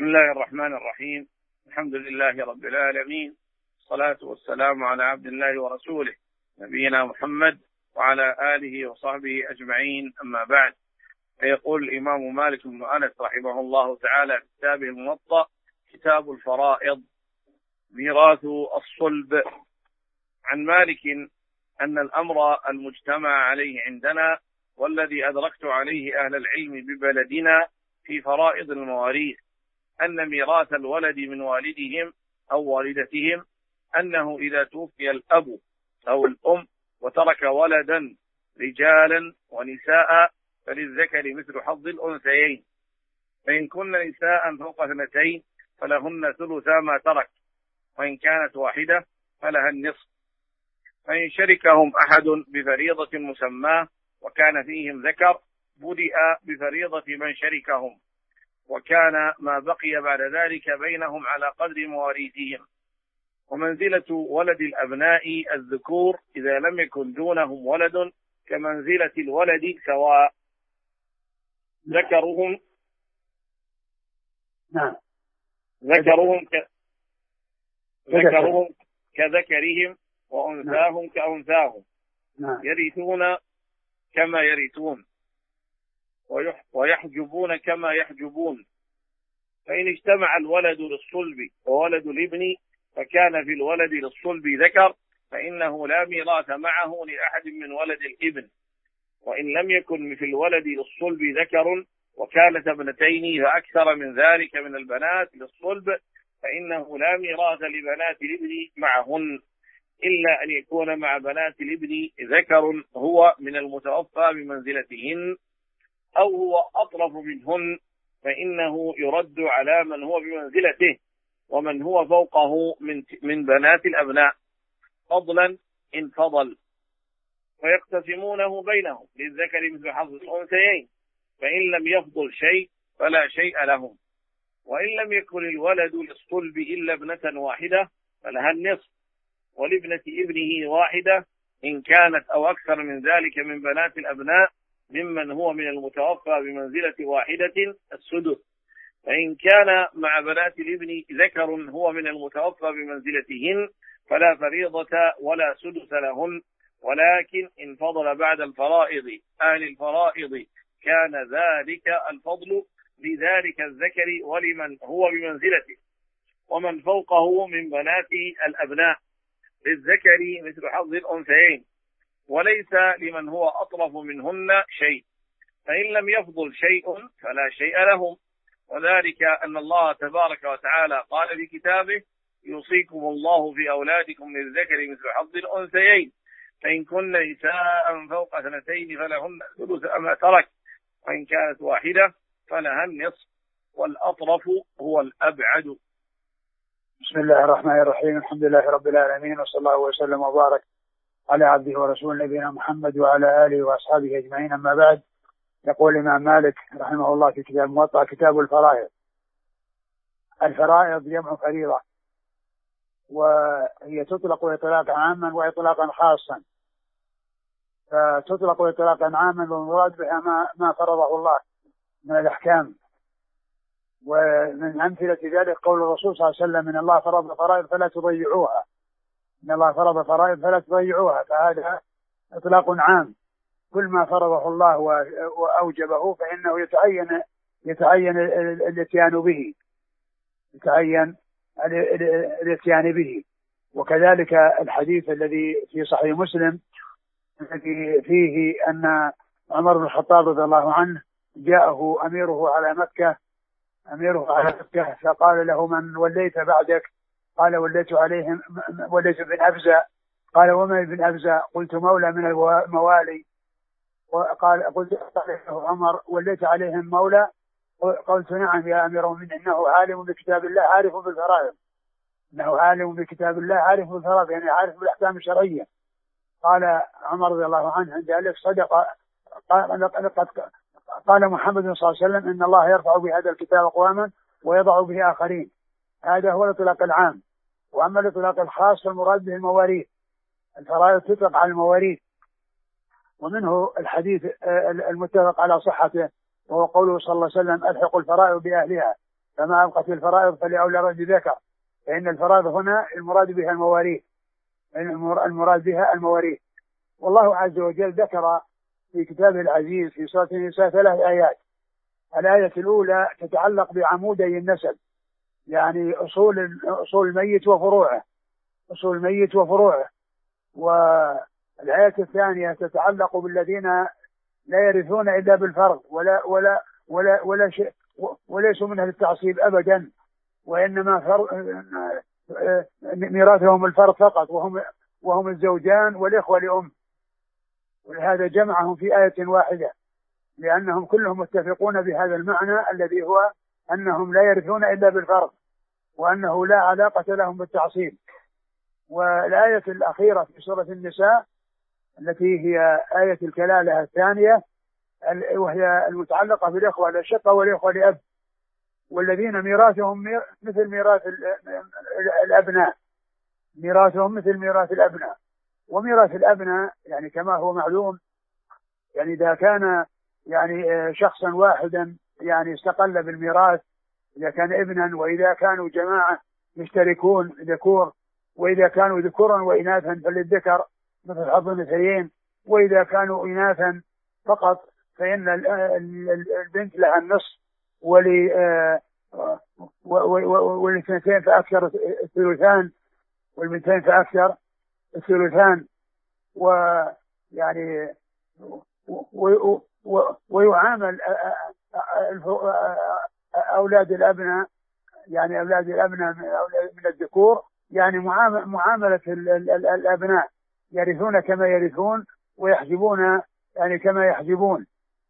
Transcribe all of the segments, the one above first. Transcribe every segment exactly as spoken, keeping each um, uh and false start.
بسم الله الرحمن الرحيم. الحمد لله رب العالمين، الصلاة والسلام على عبد الله ورسوله نبينا محمد وعلى آله وصحبه أجمعين، أما بعد. فيقول الإمام مالك بن أنس رحمه الله تعالى في كتابه الموطأ كتاب الفرائض ميراث الصلب، عن مالك أن الأمر المجتمع عليه عندنا والذي أدركت عليه أهل العلم ببلدنا في فرائض المواريث أن ميراث الولد من والدهم أو والدتهم أنه إذا توفي الأب أو الأم وترك ولدا رجالا ونساء فللذكر مثل حظ الأنثيين، فإن كن نساء فوق اثنتين فلهن ثلثا ما ترك، وإن كانت واحدة فلها النصف. فإن شركهم أحد بفريضة مسماه وكان فيهم ذكر بدأ بفريضة من شركهم، وكان ما بقي بعد ذلك بينهم على قدر مواريثهم. ومنزلة ولد الأبناء الذكور إذا لم يكن دونهم ولد كمنزلة الولد سواء، ذكرهم نعم ذكرهم ك... ذكرهم كذكرهم وأنثاهم كأنثاهم، نعم. يرثون كما يرثون ويحجبون كما يحجبون. فإن اجتمع الولد للصلب وولد الابن فكان في الولد للصلب ذكر فإنه لا ميراث معه لأحد من ولد الابن. وإن لم يكن في الولد للصلب ذكر وكانت ابنتين فأكثر من ذلك من البنات للصلب فإنه لا ميراث لبنات الابن معهن، إلا أن يكون مع بنات الابن ذكر هو من المتوفى بمنزلتهن أو هو أطرف منهن، فإنه يرد على من هو بمنزلته ومن هو فوقه من من بنات الأبناء فضلا إن فضل، ويقتسمونه بينهم للذكر مثل حظ الأنثيين، فإن لم يفضل شيء فلا شيء لهم. وإن لم يكن الولد للصلب إلا ابنة واحدة فلها النصف، ولابنة ابنه واحدة إن كانت أو أكثر من ذلك من بنات الأبناء ممن هو من المتوفى بمنزلة واحدة السدس. فإن كان مع بنات الابن ذكر هو من المتوفى بمنزلتهن فلا فريضة ولا سدس لهن، ولكن إن فضل بعد الفرائض أهل الفرائض كان ذلك الفضل لذلك الذكر ولمن هو بمنزلته ومن فوقه من بنات الأبناء للذكر مثل حظ الأنثيين، وليس لمن هو أطرف منهن شيء. فإن لم يفضل شيء فلا شيء لهم، وذلك أن الله تبارك وتعالى قال في كتابه يوصيكم الله في أولادكم للذكر مثل حظ الأنثيين، فإن كن نساء فوق اثنتين فلهن ثلث ما ترك، وإن كانت واحدة فلها النصف، والأطرف هو الأبعد. بسم الله الرحمن الرحيم. الحمد لله رب العالمين، وصلى الله وسلم وبارك على عبده ورسوله نبينا محمد وعلى آله وأصحابه أجمعين، أما بعد. يقول الإمام مالك رحمه الله في كتاب الموطأ كتاب الفرائض. الفرائض جمع فريضة، وهي تطلق إطلاقا عاما وإطلاقا خاصا. فتطلق إطلاقا عاما والمراد بها ما, ما فرضه الله من الأحكام، ومن أمثلة ذلك قول الرسول صلى الله عليه وسلم: إن الله فرض فرائض فلا تضيعوها، إن الله فرض فرائض فلا تضيعوها. فهذا إطلاق عام، كل ما فرضه الله وأوجبه فإنه يتعين يتعين الاتيان به يتعين الاتيان به. وكذلك الحديث الذي في صحيح مسلم الذي فيه أن عمر بن الخطاب رضي الله عنه جاءه أميره على مكة أميره على مكة فقال له: من وليت بعدك؟ قال: وليت عليهم وليت بن أبزة. قال: ومن بن أبزة؟ قلت: مولى من الموالي. وقال قلت له عمر: وليت عليهم مولى؟ قلت: نعم يا أمير المؤمنين، إنه عالم بكتاب الله عارف بالفرائض إنه عالم بكتاب الله عارف بالفرائض يعني عارف بالأحكام الشرعية. قال عمر رضي الله عنه عند ذلك: صدق. قال, قال محمد صلى الله عليه وسلم: إن الله يرفع بهذا الكتاب أقواما ويضع به آخرين. هذا هو الإطلاق العام. وأما الإطلاق الخاص فالمراد به المواريث. الفرائض تطلق على المواريث، ومنه الحديث المتفق على صحته وهو قوله صلى الله عليه وسلم: ألحقوا الفرائض بأهلها. فما أبقت الفرائض فلأولى رد ذكر، فإن الفرائض هنا المراد بها المواريث، المراد بها المواريث. والله عز وجل ذكر في كتابه العزيز في سورة النساء ثلاث آيات. الآية الأولى تتعلق بعمودي النسب، يعني أصول أصول الميت وفروعه، أصول الميت وفروعه. والآية الثانية تتعلق بالذين لا يرثون إلا بالفرض ولا ولا ولا ولا شيء وليسوا منها للتعصيب أبدا، وإنما ميراثهم الفرض فقط، وهم وهم الزوجان والإخوة لأم. ولهذا جمعهم في آية واحدة، لأنهم كلهم متفقون بهذا المعنى الذي هو أنهم لا يرثون إلا بالفرض، وأنه لا علاقة لهم بالتعصيب. والآية الأخيرة في سورة النساء التي هي آية الكلالة الثانية، وهي المتعلقة بالإخوة الأشقة والإخوة لأب، والذين ميراثهم مثل ميراث الأبناء، ميراثهم مثل ميراث الأبناء. وميراث الأبناء يعني كما هو معلوم، يعني إذا كان يعني شخصا واحدا يعني استقل بالميراث إذا كان ابنا، وإذا كانوا جماعة يشتركون ذكور، وإذا كانوا ذكورا وإناثا فللذكر مثل حظ الأنثيين، وإذا كانوا إناثا فقط فإن البنت لها النصف، وللاثنتين فأكثر الثلثان، والبنتين فأكثر الثلثان. ويعني ويعامل أولاد الأبناء، يعني أولاد الأبناء من الذكور يعني معاملة الأبناء، يرثون كما يرثون ويحجبون يعني كما يحجبون.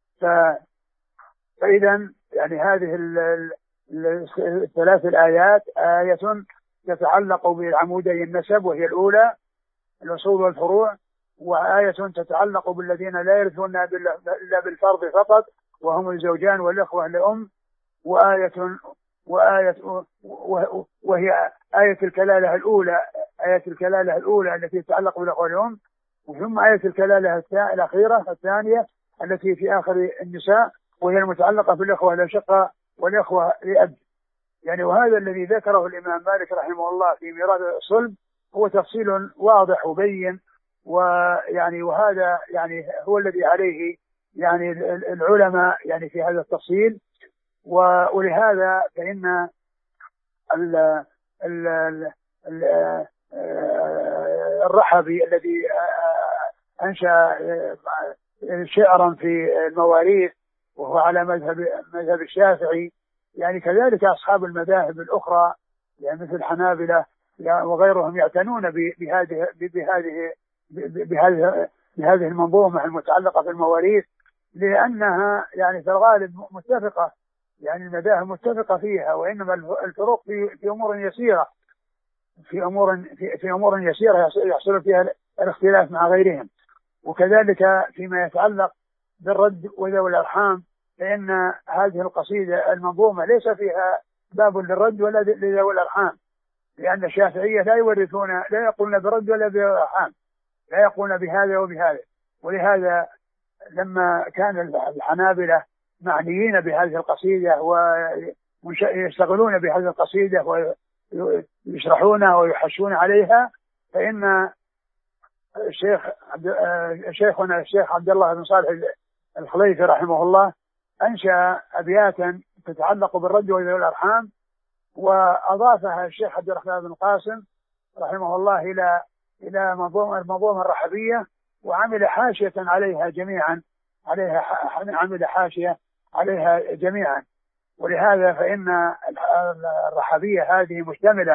فإذا يعني هذه الثلاث الآيات آية تتعلق بالعمودي النسب وهي الأولى الأصول والفروع، وآية تتعلق بالذين لا يرثون إلا بالفرض فقط وهم الزوجان والإخوة لأم، وآية وآية وهي آية الكلالة الأولى، آية الكلالة الأولى التي تتعلق بالإخوة لأم، ثم آية الكلالة الأخيرة الثانية التي في آخر النساء وهي المتعلقة بالإخوة الأشقة والإخوة لأب. يعني وهذا الذي ذكره الإمام مالك رحمه الله في ميراث الصلب هو تفصيل واضح وبين، ويعني وهذا يعني هو الذي عليه يعني العلماء يعني في هذا التفصيل. ولهذا فإن ال ال ال الرحبي الذي أنشأ شعرا في المواريث وهو على مذهب مذهب الشافعي، يعني كذلك أصحاب المذاهب الأخرى يعني مثل الحنابلة وغيرهم يعتنون بهذه بهذه بهذه بهذه المنظومة المتعلقة بالمواريث، لأنها يعني في الغالب متفقة، يعني المذاهب متفقة فيها، وإنما الفروق في في أمور يسيرة، في أمور في, في أمور يسيرة يحصل فيها الاختلاف مع غيرهم. وكذلك فيما يتعلق بالرد وذوي الأرحام، فإن هذه القصيدة المنظومة ليس فيها باب للرد ولا لذوي الأرحام، لأن الشافعية لا يورثون، لا يقولون برد ولا بذوي الأرحام، لا يقولون بهذا وبهذا. ولهذا لما كان الحنابلة معنيين بهذه القصيدة ويشتغلون بهذه القصيدة ويشرحونها ويحشون عليها، فإن الشيخ شيخنا الشيخ عبد الله بن صالح الخليفي رحمه الله أنشأ أبياتا تتعلق بالرد وذوي الأرحام، وأضافها الشيخ عبد الرحمن بن قاسم رحمه الله إلى إلى منظومة المنظومة الرحبية، وعمل حاشية عليها جميعا، عليها عمل حاشية عليها جميعا. ولهذا فإن الرحبية هذه مشتملة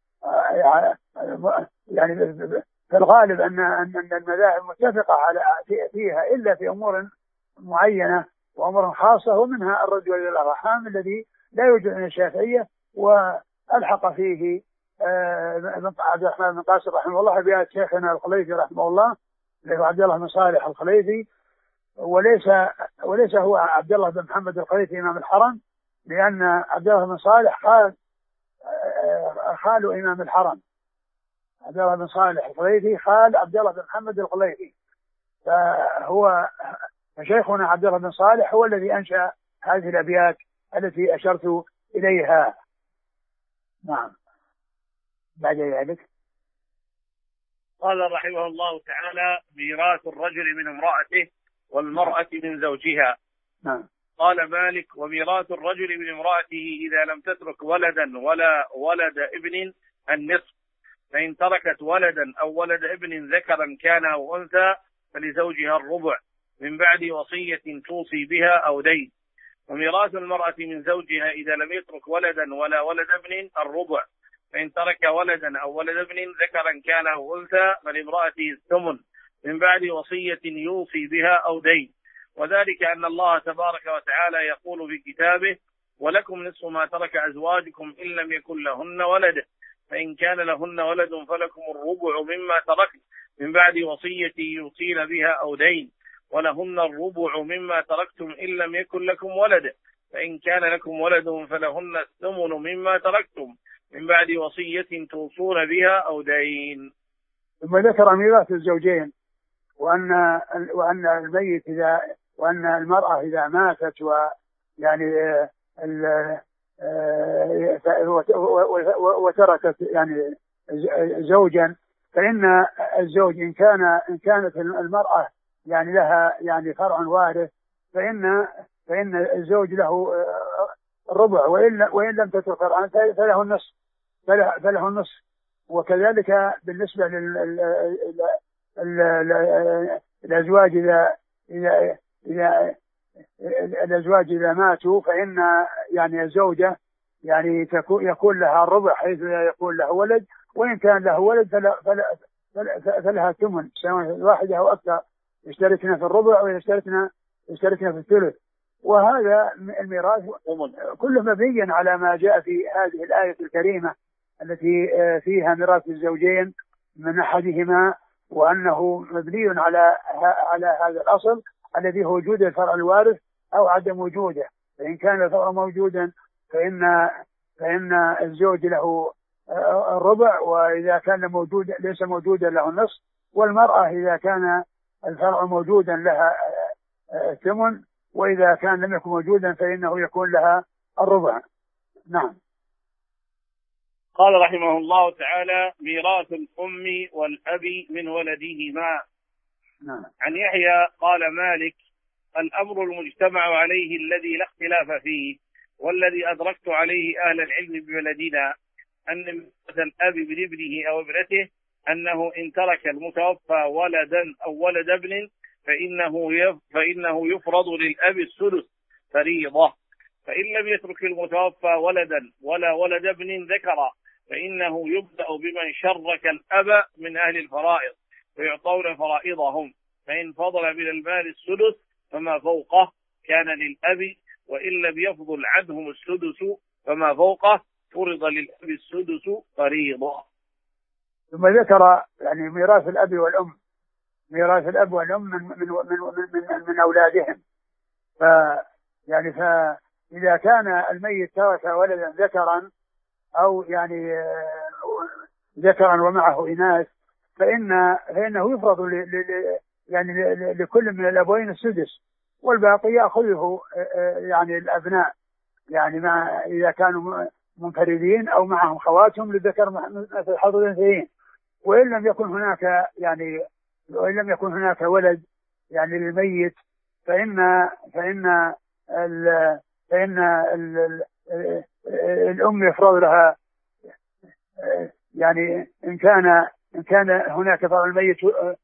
يعني في الغالب أن أن المذاهب متفقة على فيها إلا في أمور معينة وأمور خاصة، ومنها الرد وذوي الأرحام الذي لا يوجد من الشافعية، وألحق فيه عبد الرحمن بن قاسم رحمه الله بآيات شيخنا الخليفي رحمه الله اللي هو عبد الله بن صالح الخليفي، وليس وليس هو عبد الله بن محمد الخليفي إمام الحرم، لأن عبد الله بن صالح خال خال إمام الحرم، عبد الله بن صالح الخليفي خال عبد الله بن محمد الخليفي، فهو شيخنا عبد الله بن صالح هو الذي أنشأ هذه الأبيات التي أشرت إليها. نعم. بعد ذلك قال رحمه الله تعالى: ميراث الرجل من امرأته والمرأة من زوجها. نعم. قال مالك: وميراث الرجل من امرأته إذا لم تترك ولدا ولا ولد ابن النصف، فإن تركت ولدا أو ولد ابن ذكرا كان أو أنثى فلزوجها الربع من بعد وصية توصي بها أو دين. وميراث المرأة من زوجها إذا لم يترك ولدا ولا ولد ابن الربع، فإن ترك ولدا أو ولد ابن ذكرا كان أو أنثى فلامرأته الثمن من بعد وصية يوصي بها أو دين. وذلك أن الله تبارك وتعالى يقول في كتابه: ولكم نصف ما ترك أزواجكم إن لم يكن لهن ولد، فإن كان لهن ولد فلكم الربع مما تركن من بعد وصية يوصين بها أو دين، ولهن الربع مما تركتم إن لم يكن لكم ولد، فإن كان لكم ولد فلهن الثمن مما تركتم من بعد وصية توصون بها أو دين. ثم ذكر ميراث الزوجين، وأن وأن الميت إذا وأن المرأة إذا ماتت ويعني وتركت يعني زوجا، فإن الزوج إن كان إن كانت المرأة يعني لها يعني فرع وارث، فإن فإن الزوج له الربع، وإن وإن لم تترك فرعا فله النصف فله النصف. وكذلك بالنسبة للأزواج إذا إذا إذا الأزواج إذا ماتوا، فإن يعني الزوجة يعني تكون يكون لها الربع حيث يكون له ولد، وإن كان له ولد فلا فلا فلا فلها ثمن، سواء واحدة أو أكثر، يشتركنا في الربع ويشتركنا يشتركنا في الثلث. وهذا الميراث كله مبني على ما جاء في هذه الآية الكريمة التي فيها ميراث الزوجين من أحدهما، وأنه مبني على على هذا الأصل الذي هو وجود الفرع الوارث أو عدم وجوده. فإن كان الفرع موجودا فإن فإن الزوج له الربع، وإذا كان موجود ليس موجودا له النصف. والمرأة إذا كان الفرع موجودا لها الثمن، وإذا كان لم يكن موجودا فإنه يكون لها الربع. نعم. قال رحمه الله تعالى: ميراث الأم والأب من ولدهما. نعم. عن يحيى قال مالك: الأمر المجتمع عليه الذي لا اختلاف فيه والذي أدركت عليه أهل العلم ببلدنا أن ميراث الأب من ابنه أو ابنته أنه إن ترك المتوفى ولدا أو ولد ابن فإنه فإنه يفرض للأب الثلث فريضة، فإن لم يترك المتوفى ولدا ولا ولد ابن ذكر فإنه يبدأ بمن شرك الأب من أهل الفرائض ويعطون فرائضهم، فإن فضل من المال السدس فما فوقه كان للأب، وإن لم يفضل عنهم السدس فما فوقه فرض للأب السدس فريضة. ثم ذكر يعني ميراث الأب والأم، ميراث الأب والأم من من من من, من أولادهم. ف يعني فإذا كان الميت ترك ولدا ذكرا أو يعني ذكرا ومعه إناث، فإن فإنه يفرض ل ل يعني لكل من الأبوين السدس، والباقي يأخذه يعني الأبناء، يعني مع إذا كانوا منفردين أو معهم خواتهم للذكر مثل حظ الأنثيين. وإن لم يكن هناك يعني وإن لم يكن هناك ولد يعني للميت، فإن فإن ال فإن ال ال الأم يفرض لها يعني إن كان إن كان هناك فرع الميت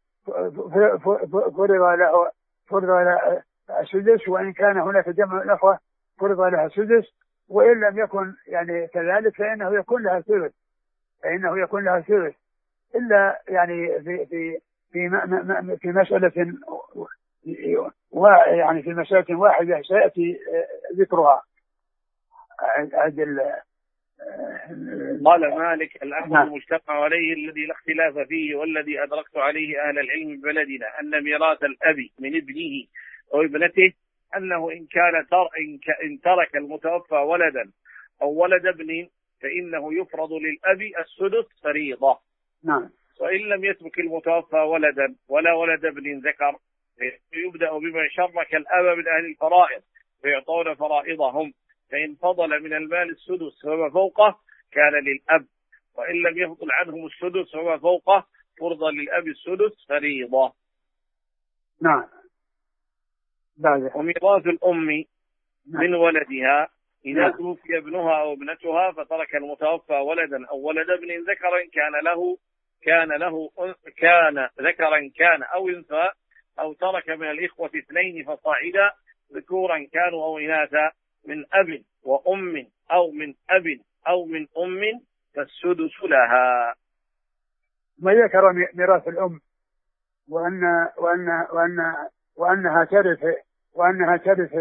فرض له فرض له السدس، وإن كان هناك جمع الأخوة فرض لها السدس، وإن لم يكن يعني كذلك فإنه يكون لها الثلث فإنه يكون لها الثلث إلا يعني في في في في مسألة يعني في مسألة واحدة سيأتي ذكرها. قال مالك: الأمر المجتمع عليه الذي لا اختلاف فيه والذي أدركت عليه أهل العلم ببلدنا أن ميراث الأب من ابنه أو ابنته أنه إن كان تر إن ترك المتوفى ولدا أو ولد ابن فإنه يفرض للأب السدس فريضة. نعم. وإن لم يترك المتوفى ولدا ولا ولد ابن ذكر فيبدأ بمن شرك الأب من أهل الفرائض فيعطون فرائضهم، فإن فضل من المال السدس فما فوقه كان للأب، وإن لم يفضل عنهم السدس فما فوقه فرض للأب السدس فريضة. نعم. وميراث الأم من ولدها إذا نعم. توفي ابنها أو ابنتها فترك المتوفى ولدا أو ولد ابن ذكرا كان له كان له كان ذكرا كان أو أنثى، أو ترك من الإخوة اثنين فصاعدا ذكورا كانوا أو إناثا من أب وأم أو من أب أو من أم فالسدس لها. ما ذكر ميراث الأم وأن وأن وأن وأنها ترث وأنها ترث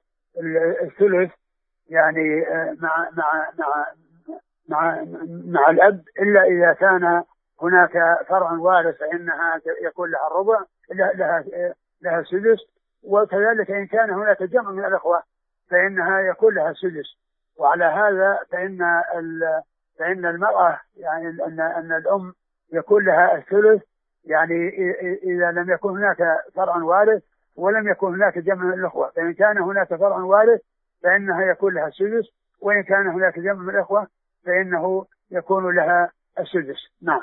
الثلث يعني مع مع مع مع مع الأب، إلا إذا كان هناك فرع وارث فإنها يكون لها الربع لها لها السدس، وكذلك إن كان هناك جمع من الأخوة فإنها يكون لها السدس. وعلى هذا فإن فإن المرأة يعني أن أن الأم يكون لها الثلث يعني إذا لم يكن هناك فرع وارث ولم يكن هناك جمع من الأخوة، فإن كان هناك فرع وارث فإنها يكون لها السدس، وإن كان هناك جمع من الأخوة فإنه يكون لها السدس. نعم.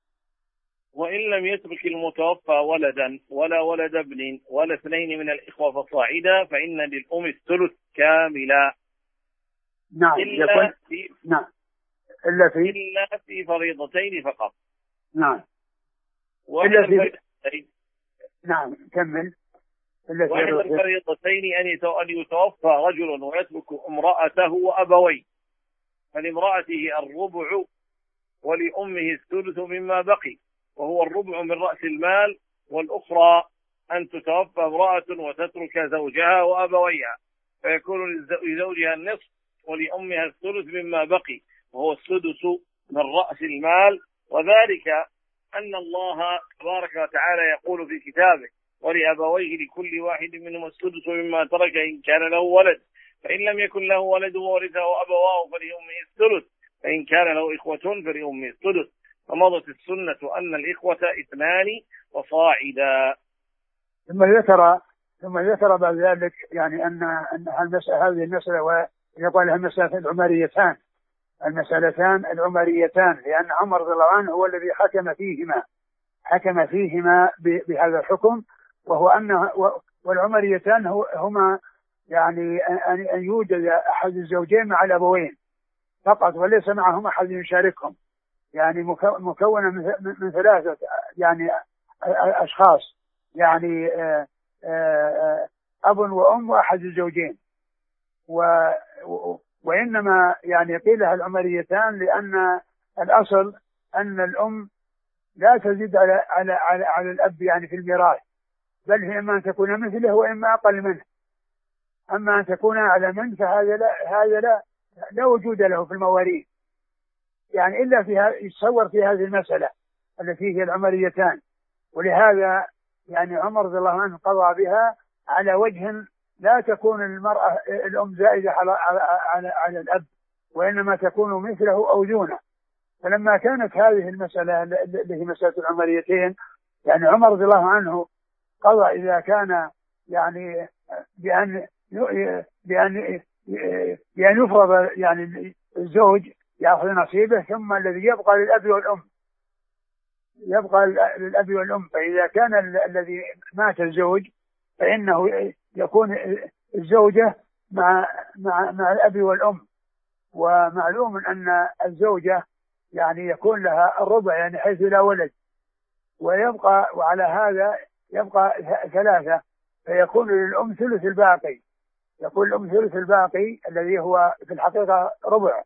وإن لم يترك المتوفى ولدا ولا ولد ابن ولا اثنين من الإخوة فصاعدا فإن للأم الثلث كاملا. نعم. إلا يكون... في نعم. إلا في إلا في فريضتين فقط. نعم. إلا في فريضتين. نعم. كمل. إلا في وإحدى الفريضتين أن يتوفى رجل ويترك امرأته وأبويه، فلامرأته الربع ولأمه الثلث مما بقي، وهو الربع من رأس المال، والأخرى أن تتوفى امرأة وتترك زوجها وأبويها فيكون لزوجها النصف ولأمها الثلث مما بقي، وهو السدس من رأس المال. وذلك أن الله تبارك وتعالى يقول في كتابه: ولأبويه لكل واحد منهم السدس مما ترك إن كان له ولد، فإن لم يكن له ولد وورثه أبواه فلأمه الثلث، فإن كان له إخوة فلأمه الثلث. فمضت السنة أن الإخوة اثنان وصاعدا. ثم ذكر ثم ذكر بعد ذلك يعني أن أن المسألة هذه المسألة ويقال لها المسألة العمريتان المسألتان العمريتان لأن عمر رضي الله عنه هو الذي حكم فيهما حكم فيهما بهذا الحكم، وهو أن والعمريتان هما يعني أن يوجد أحد الزوجين مع الأبوين فقط وليس معهم أحد يشاركهم، يعني مكونة من ثلاثة يعني أشخاص، يعني أب وأم وأحد الزوجين. وإنما يعني قيل لها العمريتان لأن الأصل أن الأم لا تزيد على على على, على الأب يعني في الميراث، بل هي إما أن تكون مثله وإما أقل منه. أما أن تكون أعلى منه فهذا لا هذا لا لا وجود له في المواريث، يعني إلا فيها يتصور في هذه المسألة التي هي العمريتان. ولهذا يعني عمر رضي الله عنه قضى بها على وجه لا تكون المرأة الأم زائدة على على على, على الأب، وإنما تكون مثله أو دونه. فلما كانت هذه المسألة اللي هي مسألة العمريتين يعني عمر رضي الله عنه قضى إذا كان يعني بأن بأن بأن يفرض يعني الزوج يأخذ نصيبه، ثم الذي يبقى للأب والأم يبقى للأب والأم. فإذا كان الذي مات الزوج فإنه يكون الزوجة مع مع مع الأب والأم. ومعلوم أن الزوجة يعني يكون لها الربع يعني حيث لا ولد، ويبقى وعلى هذا يبقى ثلاثة، فيكون للأم ثلث الباقي، يكون الأم ثلث الباقي الذي هو في الحقيقة ربع،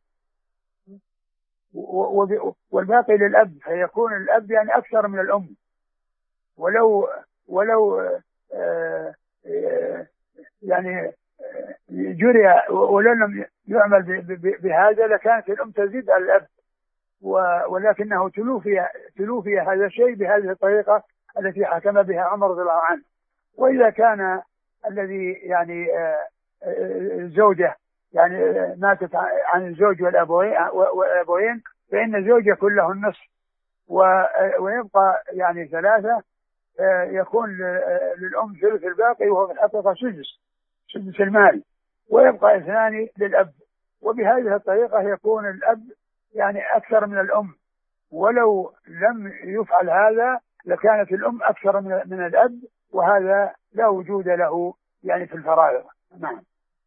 والباقي للأب، فيكون الأب يعني أكثر من الأم. ولو ولو آه يعني جري ولو لم يعمل بهذا لكانت الأم تزيد على الأب، ولكنه تلوفي تلوفي هذا الشيء بهذه الطريقة التي حكم بها عمر رضي الله عنه. وإذا كان الذي يعني الزوجة يعني ماتت عن الزوج والأبوين فإن الزوج يكون له النصف، ويبقى يعني ثلاثة، يكون للأم ثلث الباقي وهو في الحقيقة سدس سدس المال. ويبقى اثنان للأب. وبهذه الطريقة يكون الأب يعني أكثر من الأم، ولو لم يفعل هذا لكانت الأم أكثر من الأب، وهذا لا وجود له يعني في الفرائض. نعم.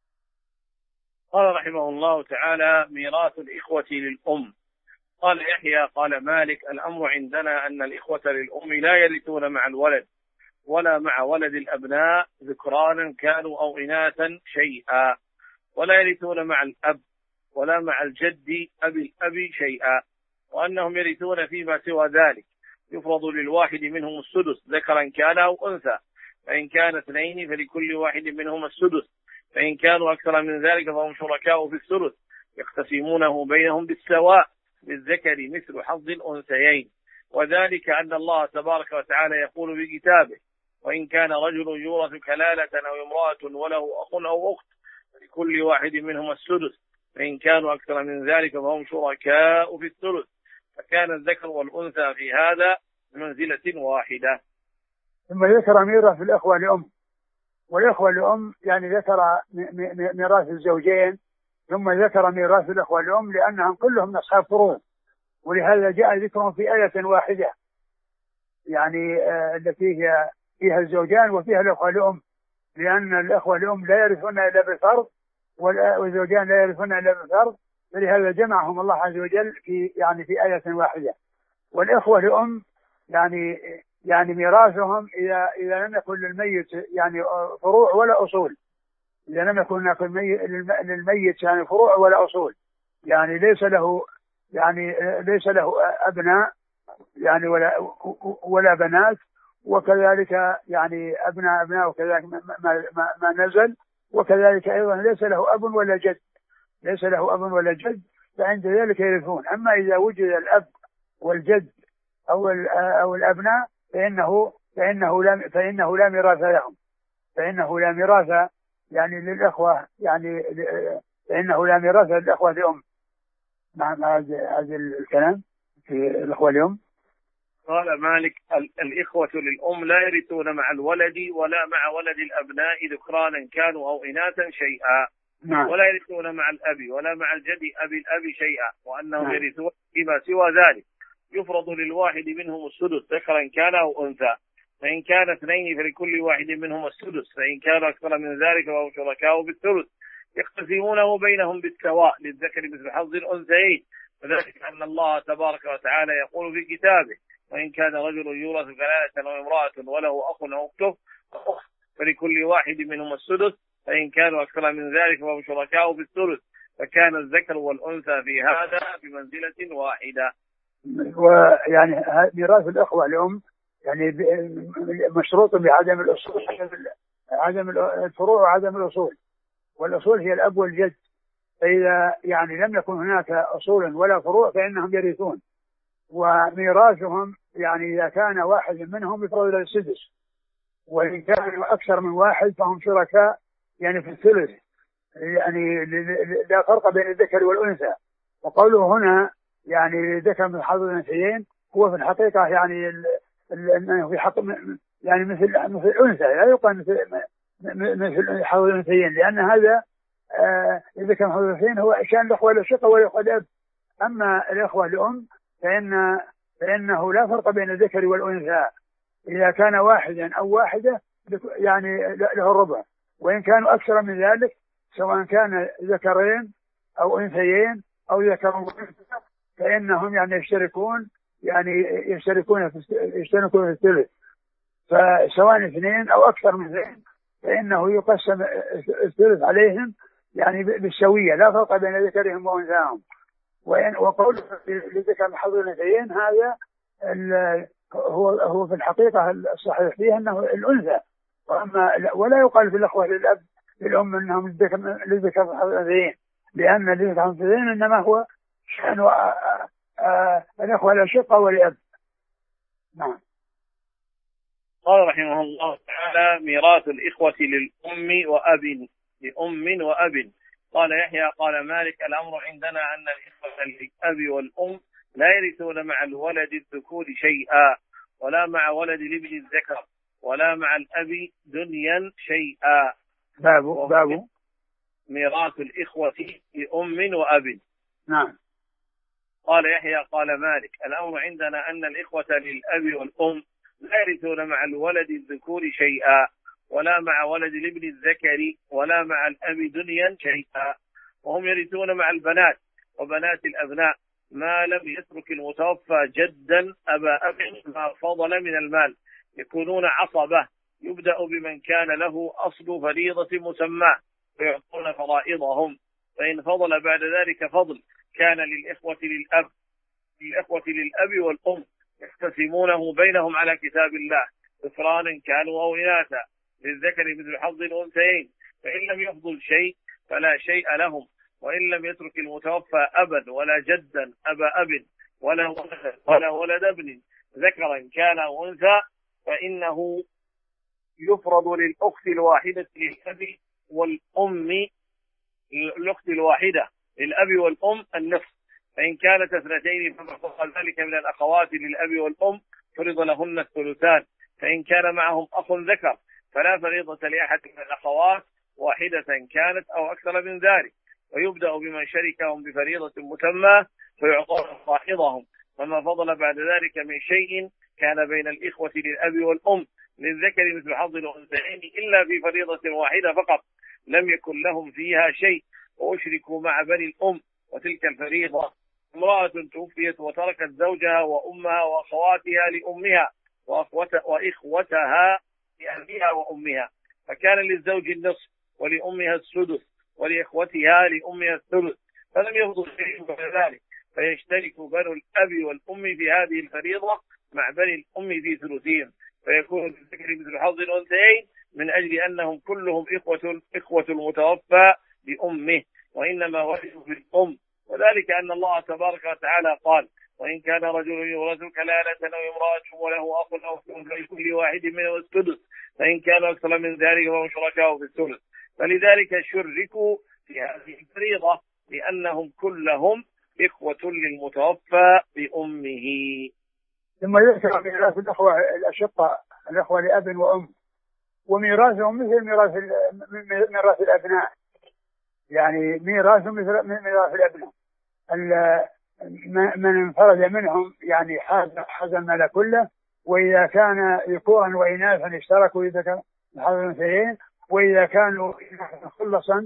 قال رحمه الله تعالى: ميراث الإخوة للأم. قال يحيى قال مالك: الأمر عندنا أن الإخوة للأم لا يرثون مع الولد ولا مع ولد الأبناء ذكرانا كانوا أو إناثا شيئا، ولا يرثون مع الأب ولا مع الجد أبي الأب شيئا، وأنهم يرثون فيما سوى ذلك يفرض للواحد منهم السدس ذكرا كان أو أنثى، فإن كان اثنين فلكل واحد منهم السدس، فإن كانوا أكثر من ذلك فهم شركاء في الثلث يقتسمونه بينهم بالسواء للذكر مثل حظ الأنثيين. وذلك أن الله تبارك وتعالى يقول في كتابه: وإن كان رجل يورث كلالة أو امرأة وله أخ أو أخت فلكل واحد منهم السدس، فإن كانوا أكثر من ذلك فهم شركاء في الثلث، فكان الذكر والأنثى في هذا بمنزلة واحدة. ثم ذكر ميراث الأخوة لأم، والأخوة لأم يعني ذكر ميراث الزوجين، ثم ذكر ميراث الأخوة لأم لأنهم كلهم أصحاب فروض، ولهذا جاء ذكرهم في آية واحدة، يعني آه التي هي فيها الزوجان وفيها الأخوة لأم، لأن الأخوة لأم لا يرثون إلا بالفرض والزوجان لا يرثون إلا بالفرض، فلهذا جمعهم الله عز وجل في يعني في آية واحدة. والإخوة لأم يعني يعني ميراثهم إذا إذا لم يكن للميت يعني فروع ولا أصول، إذا لم يكن للميت يعني فروع ولا أصول، يعني ليس له يعني ليس له أبناء يعني ولا ولا بنات، وكذلك يعني أبناء أبناء وكذلك ما, ما, ما نزل، وكذلك أيضا ليس له أب ولا جد، ليس له أب ولا جد، فعند ذلك يرثون. أما إذا وجد الأب والجد أو أو الأبناء فإنه فإنه لا فإنه لا ميراث لهم، فإنه لا ميراث يعني للإخوة، يعني فإنه لا ميراث للإخوة لأم. نعم. هذا الكلام في الإخوة لأم. قال مالك: الإخوة للأم لا يرثون مع الولد ولا مع ولد الأبناء ذكرانا كانوا أو إناثا شيئا، نعم. ولا يرثون مع الأب ولا مع الجد أبي الأب شيئا، وأنهم نعم. يرثون فيما سوى ذلك يفرض للواحد منهم السدس ذكرا كان أو أنثى، فإن كان اثنين فلكل واحد منهم السدس، فإن كانوا أكثر من ذلك فهم شركاء بالثلث يقتسمونه بينهم بالسواء للذكر مثل حظ الأنثيين. وذلك أن الله تبارك وتعالى يقول في كتابه: وإن كان رجل يورث كلالة أو امرأة وله أخ أو أخت فلكل واحد منهم السدس، فإن كانوا أكثر من ذلك فهم شركاء في الثلث، فكان الذكر والأنثى في هذا بمنزلة واحدة. ويعني ميراث الأخوة الأم يعني مشروط بعدم الأصول، عدم الفروع وعدم الأصول، والأصول هي الأب والجد، فإذا يعني لم يكن هناك أصول ولا فروع فإنهم يرثون. وميراثهم يعني إذا كان واحد منهم يفرض له السدس، وإن كانوا أكثر من واحد فهم شركاء يعني في الثلث، يعني لا فرق بين الذكر والأنثى. وقوله هنا يعني ذكر من حظ الأنثيين هو في الحقيقة يعني أنه في حق يعني مثل مثل الأنثى، لا يقال مثل مثل حظ الأنثيين، لأن هذا آه ذكر من حظ الأنثيين هو شأن الأخوة الشقة والأخوة الأب. أما الأخوة الأم فإن فإنه لا فرق بين الذكر والأنثى، إذا كان واحدا أو واحدة يعني له الربع، وإن كانوا أكثر من ذلك سواء كان ذكرين أو أنثيين أو ذكر وأنثى فإنهم يعني يشتركون يعني يشتركون في يشتركون في الثلث، فسواء اثنين أو أكثر من ذلك فإنه يقسم الثلث عليهم يعني بالسوية، لا فرق بين ذكرهم وأنثاهم. وقول لذكر من حظ الأنثيين هذا هو هو في الحقيقة الصحيح فيه أنه الأنثى، وأما ولا يقال في الأخوة للأب للأم أنهم لذكر من حظ الأنثيين، لأن لذكر من حظ الأنثيين إنما هو شأن الأخوة الأشقة والأب. نعم. قال رحمه الله تعالى: ميراث الإخوة للأم وأب لأم وأب. قال يحيى قال مالك: الأمر عندنا أن الإخوة للأب والأم لا يرثون مع الولد الذكور شيئا، ولا مع ولد الابن الذكر، ولا مع الأب دنيا شيئا. بابه بابه ميراث الإخوة لأم وأب؟ نعم. قال يحيى قال مالك: الأمر عندنا أن الإخوة للأب والأم لا يرثون مع الولد الذكور شيئا، ولا مع ولد الابن الذكر، ولا مع الأب دنيا شيئا، وهم يرثون مع البنات وبنات الأبناء ما لم يترك المتوفى جدا أبا أب ما فضل من المال، يكونون عصبة، يبدأ بمن كان له أصل فريضة مسمى فيعطون فرائضهم، فإن فضل بعد ذلك فضل كان للإخوة للأب للإخوة للأب والأم يقتسمونه بينهم على كتاب الله ذكرانا كانوا أو إناثا، للذكر مثل حظ الأنثيين، فإن لم يفضل شيء فلا شيء لهم، وإن لم يترك المتوفى أبا ولا جدا أبا أب ولا ولد ولا ولد ابن ذكرا كان أو أنثى، فإنه يفرض للأخت الواحدة للأب والأم الأخت الواحدة للأب والأم النصف، فإن كانت اثنتين فما فوق ذلك من الأخوات للأب والأم فرض لهن الثلثان، فإن كان معهم أخ ذكر فلا فريضة لأحد من الأخوات واحدة كانت أو أكثر من ذلك، ويبدأ بمن شركهم بفريضة مسمى فيعطون فرائضهم، وما فضل بعد ذلك من شيء كان بين الإخوة للأب والأم للذكر مثل حظ الأنثيين إلا في فريضة واحدة فقط لم يكن لهم فيها شيء، وأشركوا مع بني الأم، وتلك الفريضة امرأة توفيت وتركت زوجها وأمها وأخواتها لأمها وإخوتها لأهلها وأمها، فكان للزوج النصف ولأمها السدس ولإخوتها لأمها الثلث، فلم يفضل شيء بعد ذلك، فيشترك بنو الأب والأم في هذه الفريضة مع بني الأم في ثلثهم، فيكون للذكر مثل حظ الأنثيين من أجل أنهم كلهم إخوة إخوة المتوفى بأمه، وإنما ورثوا في الأم، وذلك أن الله تبارك وتعالى قال: وإن كان رجل يورث كلالة أو امرأة وله أخ أو أخت فلكل واحد منهم السدس، فإن كانوا أكثر من ذلك فهم شركاء في الثلث، فلذلك شركوا في هذه الفريضة لأنهم كلهم إخوة للمتوفى بأمه. ثم يذكر ميراث الأخوة الأشقاء الأخوة لأب وأم، وميراثهم مثل ميراث ميراث الأبناء، يعني ميراثهم مثل ميراث الأبناء، من انفرد منهم يعني حاز المال كله، وإذا كان ذكورا وإناثا اشتركوا إذا كان حاز الأنثيين، وإذا كانوا خلصا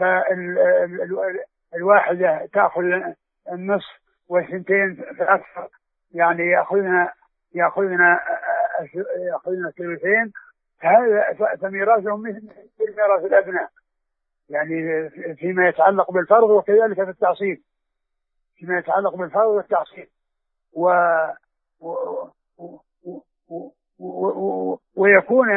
فالواحدة تأخذ النصف والثنتين فأكثر، يعني يأخذنا يأخذنا يأخذنا الثلثين، هذا فميراثهم مثل ميراث الأبناء، يعني فيما يتعلق بالفرض وكذلك في التعصيب، فيما يتعلق بالفرض والتعصيب و... و... و... و... و... ويكون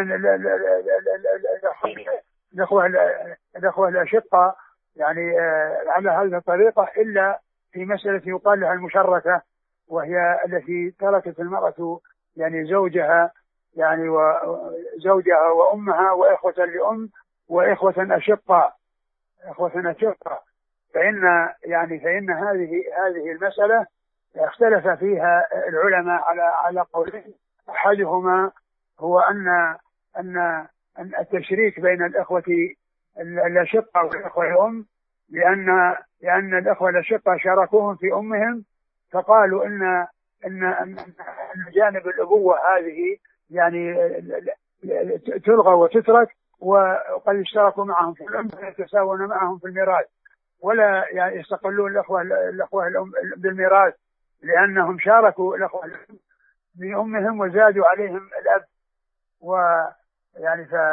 الأخوة الأخوة الأشقاء يعني على هذه الطريقة إلا في مسألة يقال لها المشركة، وهي التي تركت المرأة يعني زوجها يعني وزوجها وأمها وإخوة لأم وإخوة أشقاء إخوة أشقاء فإن يعني فإن هذه هذه المسألة اختلف فيها العلماء على على قولين، أحدهما هو أن أن أن التشريك بين الإخوة الأشقاء والإخوة الأم، لأن لأن الإخوة الأشقاء شاركوهم في أمهم، فقالوا إن إن أن جانب الأبوة هذه يعني تلغى وتترك، وقد اشتركوا معهم في الأم فيتساوون معهم في الميراث، ولا يعني يستقلون الأخوة الأخوة الأم بالميراث لأنهم شاركوا الأخوة الأم بأمهم وزادوا عليهم الأب، ويعني ف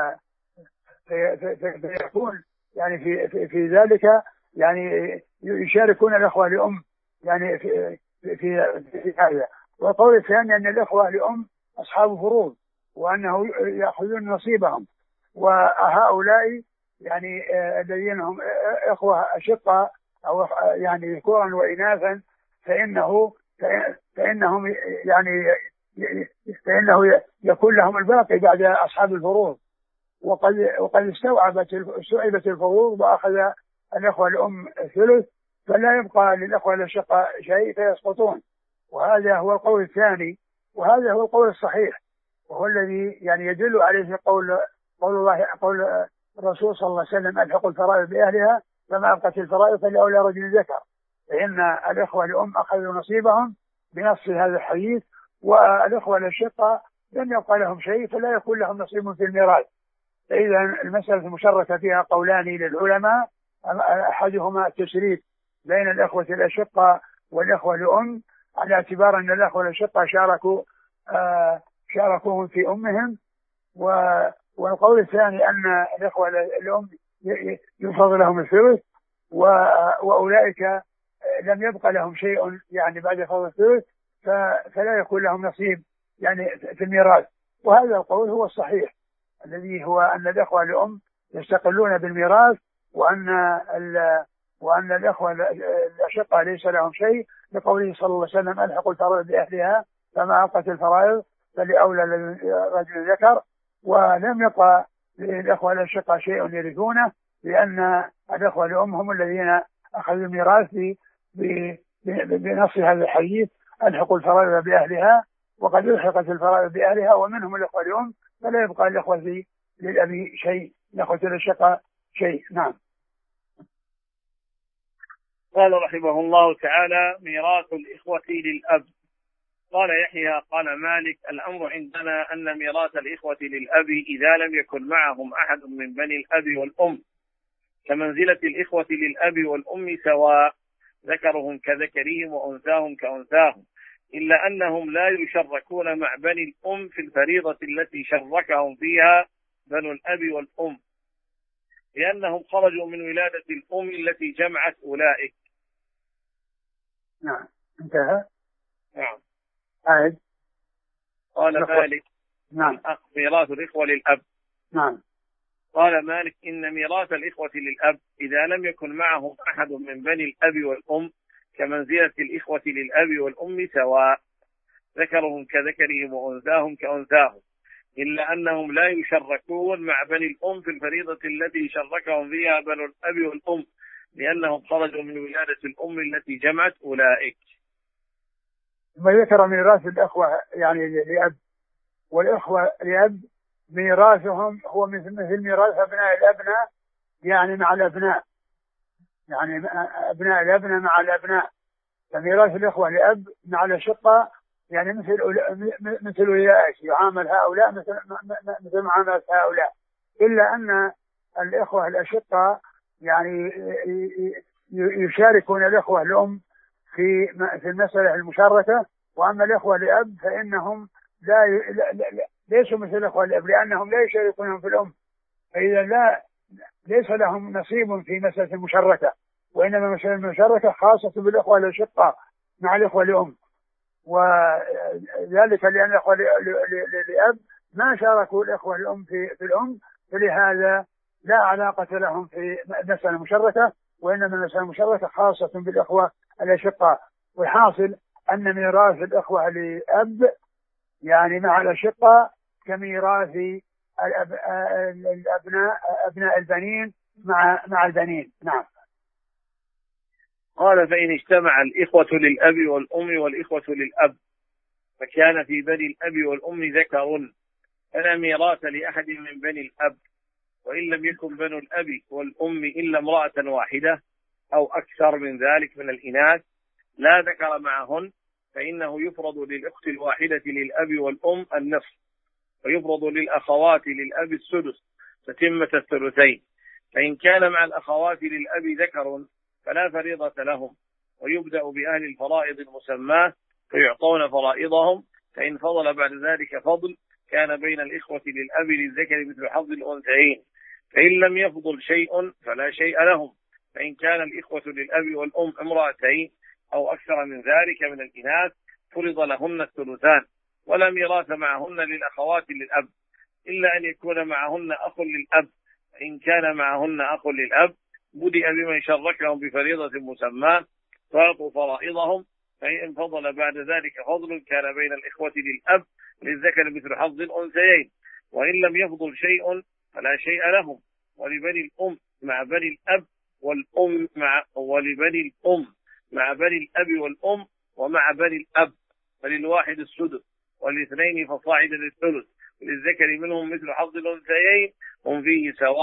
فيكون يعني في في, في ذلك يعني يشاركون الأخوة لأم يعني في في في هذا. والقول الثاني أن الأخوة لأم أصحاب فروض وأنه يأخذون نصيبهم، وهؤلاء يعني الذين هم إخوة أشقاء أو يعني ذكورا وإناثا فإنه فإنهم يعني فإنه يكون لهم الباقي بعد أصحاب الفروض، وقد وقد استوعبت استوعبت الفروض وأخذ الأخوة الأم ثلث، فلا يبقى للأخوة الأشقاء شيء فيسقطون، وهذا هو القول الثاني، وهذا هو القول الصحيح، وهو الذي يعني يدل عليه قول قول الله قول الرسول صلى الله عليه وسلم ألحقوا الفرائض بأهلها فما أبقت الفرائض فلأولى رجل ذكر، فإن الإخوة لأم أخذوا نصيبهم بنص هذا الحديث، والإخوة الأشقة لم يبقى لهم شيء فلا يكون لهم نصيب في الميراث. فإذا المسألة المشركة فيها قولان للعلماء، أحدهما التشريك بين الإخوة الأشقة والإخوة لأم على اعتبار أن الإخوة الأشقة شاركوا آه شاركوهم في أمهم، والقول الثاني أن الإخوة الأم يفرض لهم الثلث، وأولئك لم يبقى لهم شيء يعني بعد فرض الثلث فلا يكون لهم نصيب يعني في الميراث. وهذا القول هو الصحيح الذي هو أن الإخوة الأم يستقلون بالميراث، وأن وأن الإخوة الأشقة ليس لهم شيء، لقوله صلى الله عليه وسلم ألحقوا الفرائض بأهلها فما أبقت الفرائض فلأولى رجل ذكر. ولم يبقى للإخوة الأشقة شيء يرثونه، لأن الإخوة الأم هم الذين أخذوا الميراث بنص هذا الحديث ألحقوا الفرائض بأهلها، وقد ألحقت الفرائض بأهلها ومنهم الإخوة الأم، فلا يبقى الإخوة للأبي شيء، الإخوة الأشقة شيء. نعم. قال رحمه الله تعالى: ميراث الإخوة للأب. قال يحيى قال مالك: الأمر عندنا أن ميراث الإخوة للأب إذا لم يكن معهم أحد من بني الأب والأم كمنزلة الإخوة للأب والأم سواء، ذكرهم كذكرهم وأنثاهم كأنثاهم، إلا أنهم لا يشركون مع بني الأم في الفريضة التي شركهم فيها بنو الأب والأم، لأنهم خرجوا من ولادة الأم التي جمعت أولئك. نعم. انتهى. نعم. عاد. قال مالك: نعم. ميراث الإخوة للأب. نعم. قال مالك: إن ميراث الإخوة للأب إذا لم يكن معهم أحد من بني الأب والأم كمنزلة الإخوة للأب والأم سواء، ذكرهم كذكرهم وأنثاهم كأنثاهم، إلا أنهم لا يشركون مع بني الأم في الفريضة التي شركهم فيها بنو الأب والأم، لأنهم خرجوا من ولادة الأم التي جمعت أولئك. ما ذكر ميراث الأخوة يعني لأب، والإخوة لأب ميراثهم هو مثل مثل ميراث أبناء الأبناء، يعني مع الأبناء، يعني أبناء الأبناء مع الأبناء. فميراث الإخوة لأب مع الأشقة يعني مثل مثل أولئك، يعامل هؤلاء مثل مثل معاملة هؤلاء، إلا أن الإخوة الأشقة يعني يشاركون الإخوة الأم في في المسألة المشاركة، وأما الإخوة لأب فإنهم لا, لا, لا ليسوا مثل الإخوة لأب، لأنهم لا يشاركونهم في الأم، فإذا لا ليس لهم نصيب في مسألة المشاركة، وإنما مسألة المشاركة خاصة بالإخوة الأشقة مع الإخوة لأم، وذلك لأن الإخوة لأب ما شاركوا الإخوة الأم في, في الأم، فلهذا لا علاقة لهم في مسألة المشاركة، وإنما المسألة المشاركة خاصة بالإخوة الأشقة. والحاصل أن ميراث الإخوة لأب يعني مع الأشقة كميراث الأبناء أبناء البنين مع مع البنين. نعم. قال: فإن اجتمع الإخوة للأب والأم والإخوة للأب فكان في بني الأب والأم ذكر فلا ميراث لأحد من بني الأب، وإن لم يكن بنو الأب والأم إلا امرأة واحدة أو أكثر من ذلك من الإناث لا ذكر معهن، فإنه يفرض للأخت الواحدة للأب والأم النصف، ويفرض للأخوات للأب السدس فتمة الثلثين. فإن كان مع الأخوات للأب ذكر فلا فريضة لهم، ويبدأ بأهل الفرائض المسماة فيعطون فرائضهم، فإن فضل بعد ذلك فضل كان بين الإخوة للأب للذكر مثل حظ الأنثيين، فإن لم يفضل شيء فلا شيء لهم. فإن كان الإخوة للأب والأم امرأتين أو أكثر من ذلك من الإناث فرض لهن الثلثان، ولا ميراث معهن للأخوات للأب إلا أن يكون معهن أخ للأب. فإن كان معهن أخ للأب بدأ بمن شركهم بفريضة مسماة فأعطوا فرائضهم، فإن فضل بعد ذلك فضل كان بين الإخوة للأب للذكر مثل حظ الأنثيين، وإن لم يفضل شيء فلا شيء لهم. ولبني الأم مع بني الأب والأم مع ولبني الأم مع بني الأب والأم ومع بني الأب فللواحد السدس، والاثنين فصاعدا للثلث، وللذكر منهم مثل حظ الأنثيين هم فيه سواء،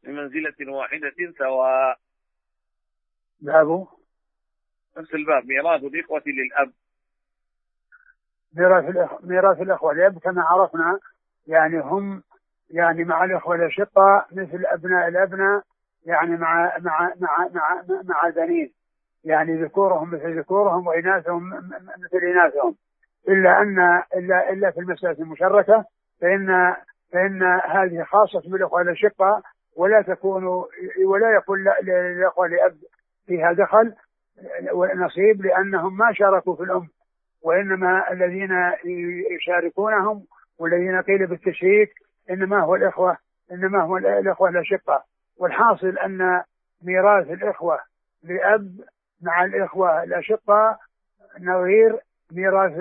بمنزلة واحدة سواء. باب نفس الباب، ميراث الإخوة للأب. ميراث الأخ... ميراث الأخوة للأب كما عرفنا، يعني هم يعني مع الأخوة الأشقاء مثل أبناء الأبناء، يعني مع مع مع مع مع البنين، يعني ذكورهم مثل ذكورهم وإناثهم مثل إناثهم، إلا أن إلا إلا في المسألة المشركة فإن فإن هذه خاصة بالأخوة الأشقاء، ولا تكون ولا يكون للأخوة لأب فيها دخل ونصيب، لأنهم ما شاركوا في الأم، وإنما الذين يشاركونهم والذين قيل بالتشريك إنما هو الإخوة إنما هو الإخوة الأشقاء. والحاصل أن ميراث الإخوة لأب مع الإخوة الأشقاء نظير ميراث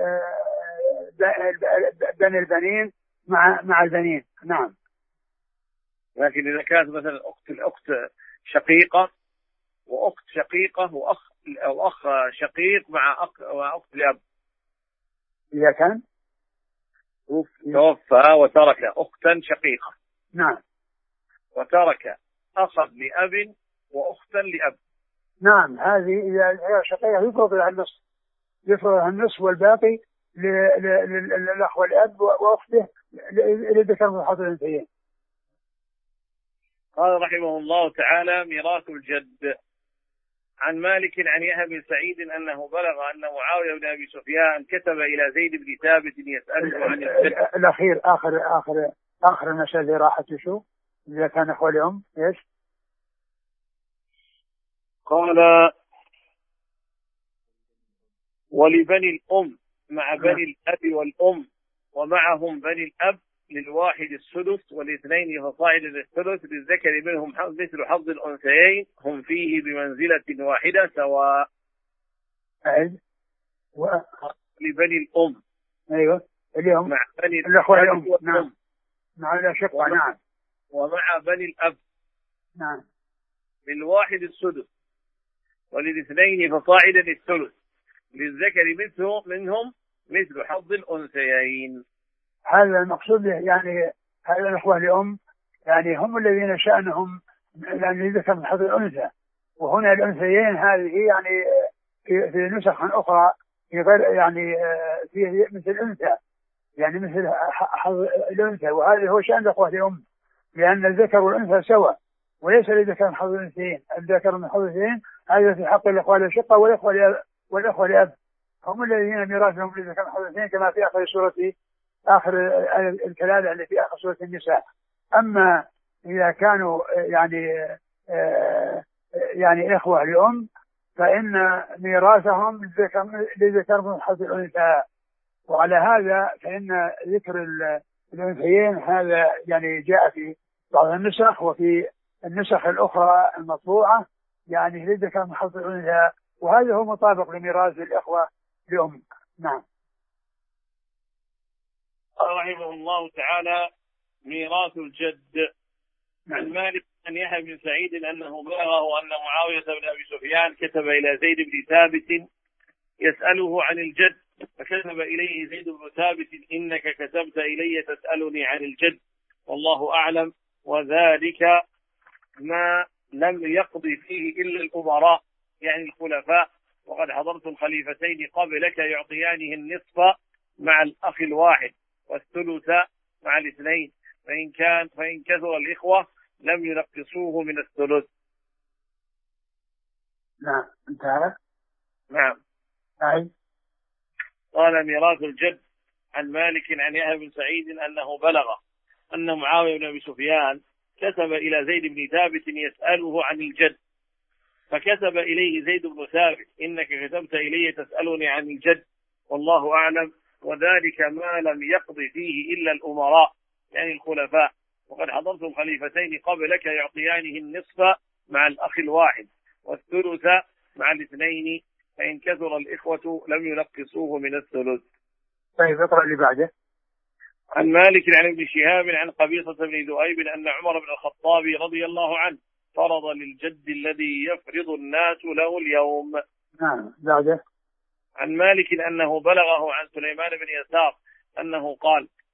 بني البنين مع مع البنين. نعم. لكن إذا كانت مثلا أخت الأخت شقيقة وأخت شقيقة وأخ أو أخ شقيق مع أخ وأخت لأب، إذا كان توفى وترك أختا شقيقة، نعم، وترك أخا لأب وأختا لأب، نعم، هذه إذا هي شقيقة يفرض لها النصف يفرض لها النصف والباقي للأخوة الأب وأخته لذكر من حظ الأنثيين. قال رحمه الله تعالى: ميراث الجد. عن مالك عن يحيى بن سعيد أنه بلغ أن معاوية بن أبي سفيان كتب إلى زيد بن ثابت يسأله عن الجد. الأخير آخر آخر آخر المسألة راحت شو إذا كان أخوة الأم إيش؟ قال: ولبني الأم مع بني الأب والأم ومعهم بني الأب للواحد السدس والاثنين فصاعد الثلث للذكر منهم مثل حظ الأنثيين هم فيه بمنزلة واحدة سواء. أعد. و... لبني الأم أيوة اليوم مع بني الأخوة الأم، نعم، مع الأشقة، ومع... نعم، ومع بني الأب، نعم، للواحد السدس وللاثنين فصاعدا الثلث للذكر مثله منهم مثل حظ الأنثيين. هذا المقصود يعني هذا الأخوة الأم يعني هم الذين شأنهم يعني ذكر من حظ الأنثى، وهنا الأنثيين هذه يعني في, في نسخ أخرى في غير يعني في مثل الأنثى، يعني مثل حظ الأنثى، وهذا هو شأن الأخوة الأم، لأن الذكر والأنثى سواء وليس لذكر من حظ الأنثيين. الذكر من حظ الأنثيين هذا في حق الأخوة الأشقة والأخوة والأخوة الأب، هم الذين ميراثهم لذكر من حظ الأنثيين كما في آخر سورة آخر الكلالة اللي في آخر سورة النساء. أما إذا كانوا يعني يعني إخوة لأم فإن ميراثهم لذكر من حظ الأنثى، وعلى هذا فإن ذكر الأنثيين هذا يعني جاء في بعض النسخ، وفي النسخ الأخرى المطبوعة يعني لذكر من حظ الأنثى، وهذا هو مطابق لميراث الإخوة لأم. نعم. رحمه الله تعالى: ميراث الجد. عن مالك أن يحيى بن سعيد أنه بلغه أن معاوية بن أبي سفيان كتب إلى زيد بن ثابت يسأله عن الجد، فكتب إليه زيد بن ثابت: إنك كتبت إلي تسألني عن الجد والله أعلم، وذلك ما لم يقضي فيه إلا الأمراء يعني الخلفاء، وقد حضرت الخليفتين قبلك يعطيانه النصف مع الأخ الواحد والثلث مع الاثنين، فإن كان فإن كثر الإخوة لم ينقصوه من الثلث. نعم. انتهى. نعم. أي. قال: ميراث الجد. عن مالك عن يحيى بن سعيد أنه بلغ أن معاوية بن أبي سفيان كتب إلى زيد بن ثابت يسأله عن الجد، فكتب إليه زيد بن ثابت: إنك كتبت إلي تسألني عن الجد والله أعلم، وذلك ما لم يقضي فيه إلا الأمراء يعني الخلفاء، وقد حضرت الخليفتين قبلك يعطيانه النصف مع الأخ الواحد والثلث مع الاثنين، فإن كثر الإخوة لم ينقصوه من الثلث. طيب اقرأ اللي بعده. عن مالك عن ابن شهاب عن قبيصة بن ذؤيب أن عمر بن الخطاب رضي الله عنه فرض للجد الذي يفرض الناس له اليوم. نعم. بعده. عن مالك أنه بلغه عن سليمان بن يسار أنه قال: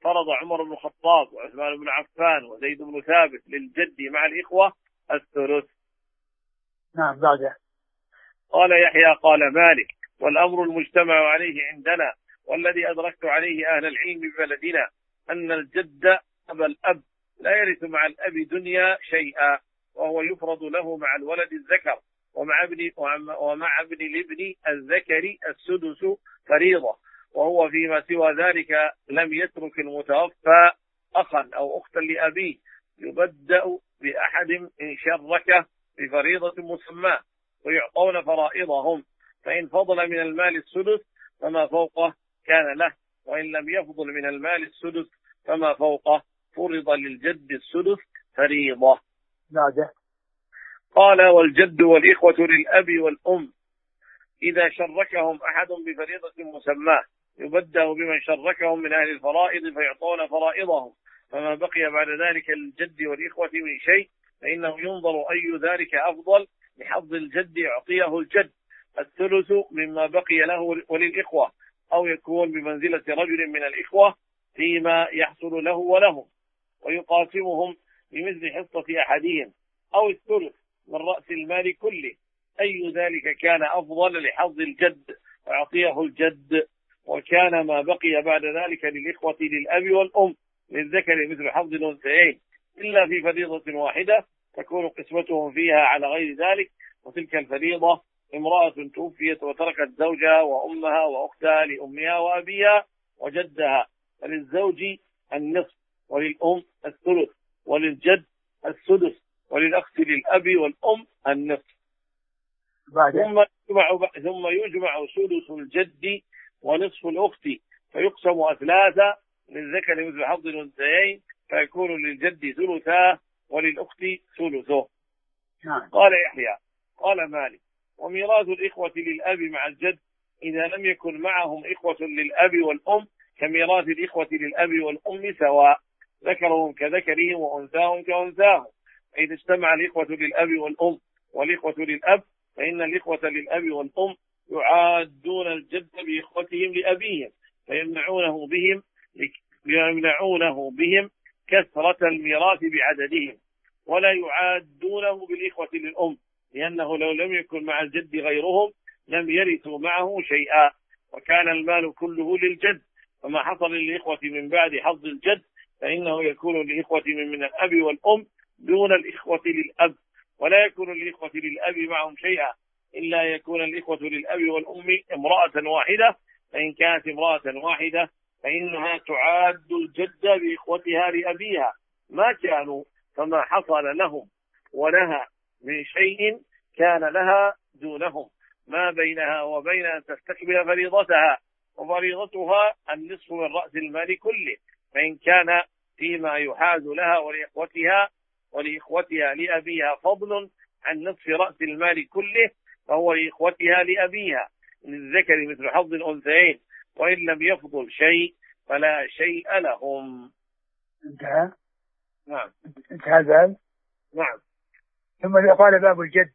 فرض عمر بن الخطاب وعثمان بن عفان وزيد بن ثابت للجد مع الإخوة الثلث. نعم بعده. قال يحيى قال مالك والأمر المجتمع عليه عندنا والذي أدركت عليه أهل العلم ببلدنا أن الجد أبا الأب لا يرث مع الأب دنيا شيئا، وهو يفرض له مع الولد الذكر ومع ابن ومع ابن الابن الذكر السدس فريضة، وهو فيما سوى ذلك لم يترك المتوفى أخا أو أختا لأبيه يبدأ بأحد إن شرك بفريضة مسماه ويعطون فرائضهم، فإن فضل من المال السدس فما فوقه كان له، وإن لم يفضل من المال السدس فما فوقه فرض للجد السدس فريضة. بعده. قال والجد والإخوة للأب والأم إذا شركهم أحد بفريضة مسماه يبدأ بمن شركهم من أهل الفرائض فيعطون فرائضهم، فما بقي بعد ذلك للجد والإخوة من شيء فإنه ينظر أي ذلك أفضل لحظ الجد يعطيه الجد الثلث مما بقي له وللإخوة، أو يكون بمنزلة رجل من الإخوة فيما يحصل له ولهم، ويقاسمهم بمثل حصة أحدهم أو الثلث من رأس المال كله، أي ذلك كان أفضل لحظ الجد فيعطيه الجد، وكان ما بقي بعد ذلك للإخوة للأب والأم للذكر مثل حظ الأنثيين إلا في فريضة واحدة تكون قسمتهم فيها على غير ذلك، وتلك الفريضة امرأة توفيت وتركت زوجها وأمها وأختها لأمها وأبيها وجدها، فللزوج النصف وللأم الثلث وللجد السدس وللأخت للأب والأم النصف. ثم يجمع ثم يجمع سدس الجد ونصف الأخت فيقسم أثلاثا للذكر مثل حظ الأنثيين فيكون للجد ثلثا وللأخت ثلثه. قال يحيى قال مالك وميراث الإخوة للأب مع الجد إذا لم يكن معهم إخوة للأب والأم كميراث الإخوة للأب والأم سواء، ذكرهم كذكرهم وأنثاهم كأنثاهم، إذا اجتمع الإخوة للأب والأم والإخوة للأب فإن الإخوة للأب والأم يعادون الجد بإخوتهم لأبيهم فيمنعونه بهم يمنعونه بهم كثرة الميراث بعددهم، ولا يعادونه بالإخوة للأم لأنه لو لم يكن مع الجد غيرهم لم يرثوا معه شيئا، وكان المال كله للجد، فما حصل للإخوة من بعد حظ الجد فإنه يكون للإخوة من, من الأب والأم دون الإخوة للأب، ولا يكون للإخوة للأب معهم شيئا إلا يكون الإخوة للأب والأم امرأة واحدة، فإن كانت امرأة واحدة فإنها تعاد الجد بإخوتها لأبيها ما كانوا، فما حصل لهم ولها من شيء كان لها دونهم ما بينها وبين أن تستكمل فريضتها، وفريضتها النصف من رأس المال كله، فإن كان فيما يحاز لها ولإخوتها ولإخوتها لأبيها فضل عن نصف رأس المال كله فهو لإخوتها لأبيها للذكر مثل حظ الأنثيين، وإن لم يفضل شيء فلا شيء لهم. انتهى. نعم انتهى الباب. نعم. ثم قال باب الجد،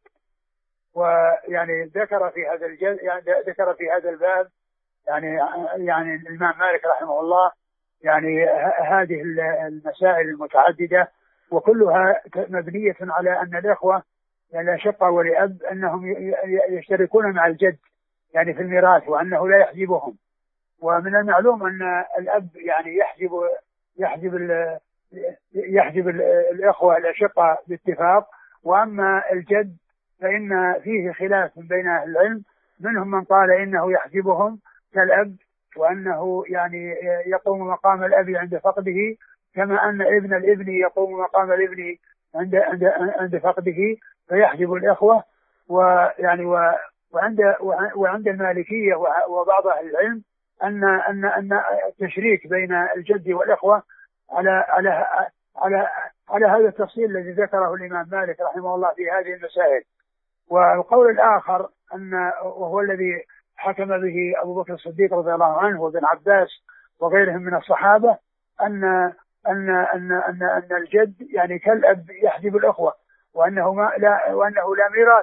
ويعني ذكر في هذا الجد يعني ذكر في هذا الباب يعني يعني الإمام مالك رحمه الله يعني هذه المسائل المتعددة وكلها مبنية على أن الإخوة يعني الأشقة ولأب أنهم يشتركون مع الجد يعني في الميراث وأنه لا يحجبهم، ومن المعلوم أن الأب يعني يحجب يحجب ال يحجب الإخوة الأشقة باتفاق، وأما الجد فإن فيه خلاف بين أهل العلم، منهم من قال إنه يحجبهم كالأب وأنه يعني يقوم مقام الأب عند فقده، كما أن ابن الابن يقوم مقام الابن عند عند عند فقده فيحجب الإخوة، ويعني وعند وعند المالكية وبعض أهل العلم أن أن أن التشريك بين الجد والإخوة على على على على هذا التفصيل الذي ذكره الإمام مالك رحمه الله في هذه المسائل. والقول الآخر أن وهو الذي حكم به أبو بكر الصديق رضي الله عنه وابن عباس وغيرهم من الصحابة أن أن أن أن أن الجد يعني كالأب يحجب الأخوة، وأنه ما لا وأنه لا ميراث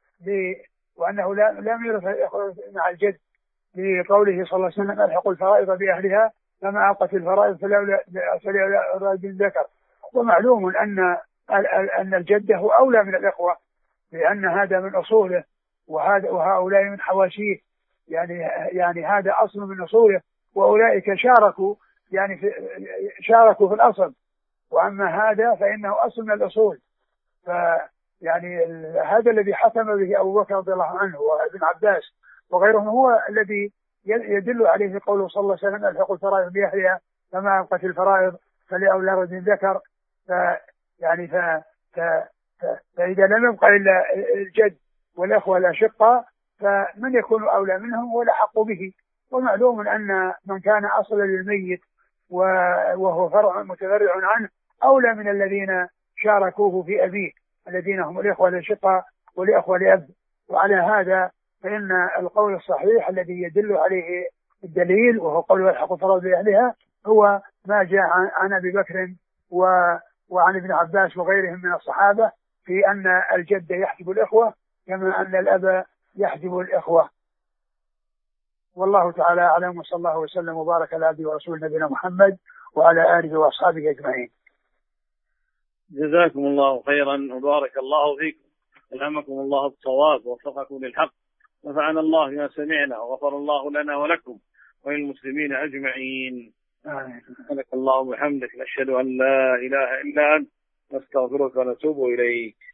وأنه لا لا ميراث مع الجد، لقوله صلى الله عليه وسلم الحقوا الفرائض بأهلها فما أبقت الفرائض فلأولى بالذكر. ومعلوم أن أن الجد هو أولى من الإخوة، لأن هذا من أصوله وهذا وهؤلاء من حواشيه، يعني يعني هذا أصل من أصوله، وأولئك شاركوا يعني في شاركوا في الأصل، وأما هذا فإنه أصل من الأصول. فيعني هذا الذي حكم به أبو بكر رضي الله عنه وابن عباس وغيرهم هو الذي يدل عليه قوله صلى الله عليه وسلم: الحق الفرائض بأهلها فما أبقت الفرائض فلأولى رجل ذكر. يعني ف... ف... ف... فإذا لم يبقى إلا الجد والأخوة الأشقة فمن يكون أولى منهم ولا حق به. ومعلوم أن من كان أصلا للميت وهو فرع متفرع عنه أولى من الذين شاركوه في أبيه الذين هم الإخوة الأشقة والإخوة لأب. وعلى هذا فإن القول الصحيح الذي يدل عليه الدليل وهو قول الحق الفرائض بأهلها هو ما جاء عن أبي بكر وعن ابن عباس وغيرهم من الصحابة في أن الجد يحجب الإخوة كما أن الأب يحجب الإخوة. والله تعالى أعلم، وصلى الله وسلم وبارك على عبده ورسوله نبينا محمد وعلى آله وأصحابه أجمعين. جزاكم الله خيرا وبارك الله فيكم، ألهمكم الله الصواب ووفقكم للحق، نفعنا الله بما سمعنا وغفر الله لنا ولكم وللمسلمين أجمعين. سبحانك اللهم وبحمدك، نشهد أن لا إله إلا أنت، نستغفرك ونتوب إليك.